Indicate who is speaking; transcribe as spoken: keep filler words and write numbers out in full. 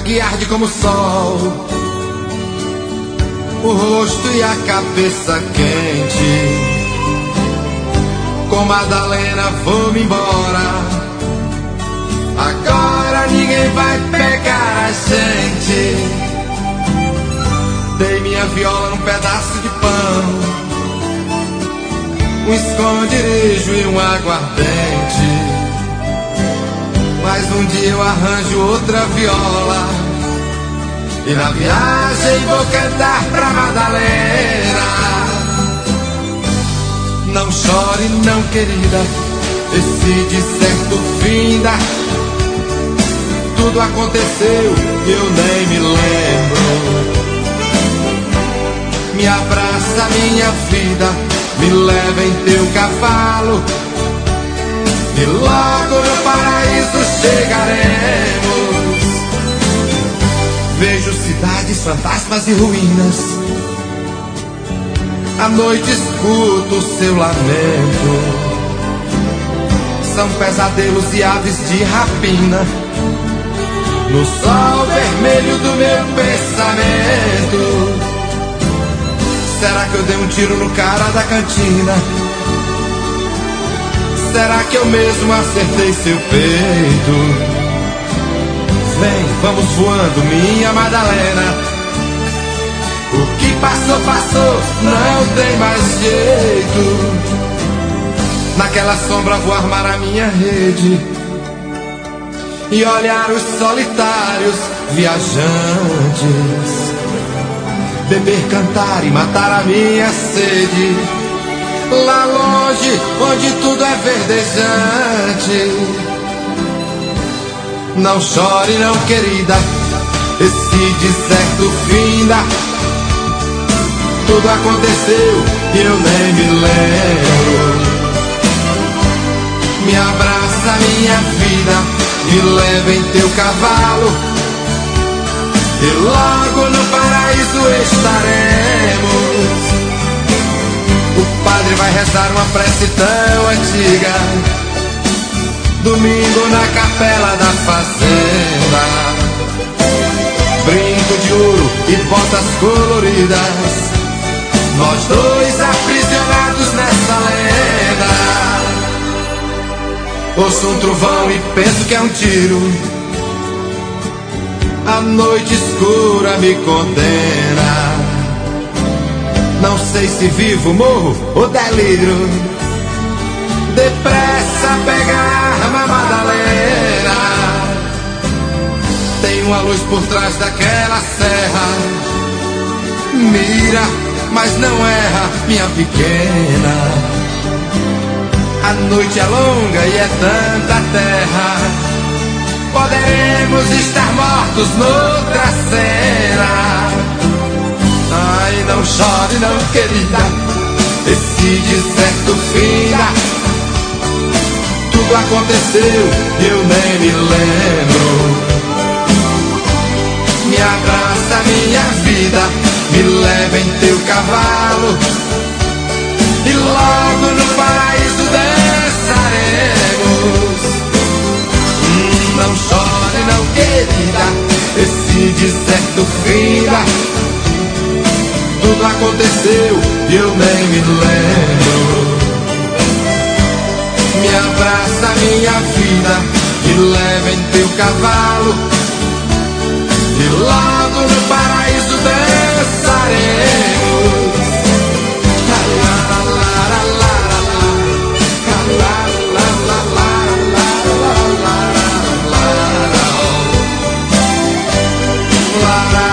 Speaker 1: que arde como o sol, o rosto e a cabeça quente. Com Madalena vou-me embora, agora ninguém vai pegar a gente. Dei minha viola num pedaço de pão, um esconderijo e um aguardente. Mas um dia eu arranjo outra viola, e na viagem vou cantar pra Madalena. Não chore não, querida, esse deserto finda. Tudo aconteceu e eu nem me lembro. Me abraça minha vida, me leva em teu cavalo, e logo no paraíso chegaremos. Vejo cidades, fantasmas e ruínas, à noite escuto o seu lamento. São pesadelos e aves de rapina no sol vermelho do meu pensamento. Será que eu dei um tiro no cara da cantina? Será que eu mesmo acertei seu peito? Vem, vamos voando, minha Madalena. O que passou, passou, não tem mais jeito. Naquela sombra vou armar a minha rede e olhar os solitários viajantes, beber, cantar e matar a minha sede. Lá longe, onde tudo é verdejante. Não chore não, querida, esse deserto finda. Tudo aconteceu e eu nem me lembro. Me abraça minha vida, me leva em teu cavalo, e logo no paraíso estaremos. O padre vai rezar uma prece tão antiga, domingo na capela da fazenda. Brinco de ouro e botas coloridas, nós dois aprisionados nessa lenda. Ouço um trovão e penso que é um tiro, a noite escura me condena. Não sei se vivo, morro ou delírio. Depressa pegar a Madalena. Tem uma luz por trás daquela serra, mira, mas não erra, minha pequena. A noite é longa e é tanta terra, poderemos estar mortos noutra cena. Ai, não chore não, querida, esse deserto finda. Tudo aconteceu e eu nem me lembro. Me abraça minha vida, me leva em teu cavalo, e logo no paraíso dançaremos. Hum, não chore não, querida, esse deserto finda. Tudo aconteceu e eu nem me lembro. Me abraça minha vida, me leva em teu cavalo, e logo no paraíso dançaremos. La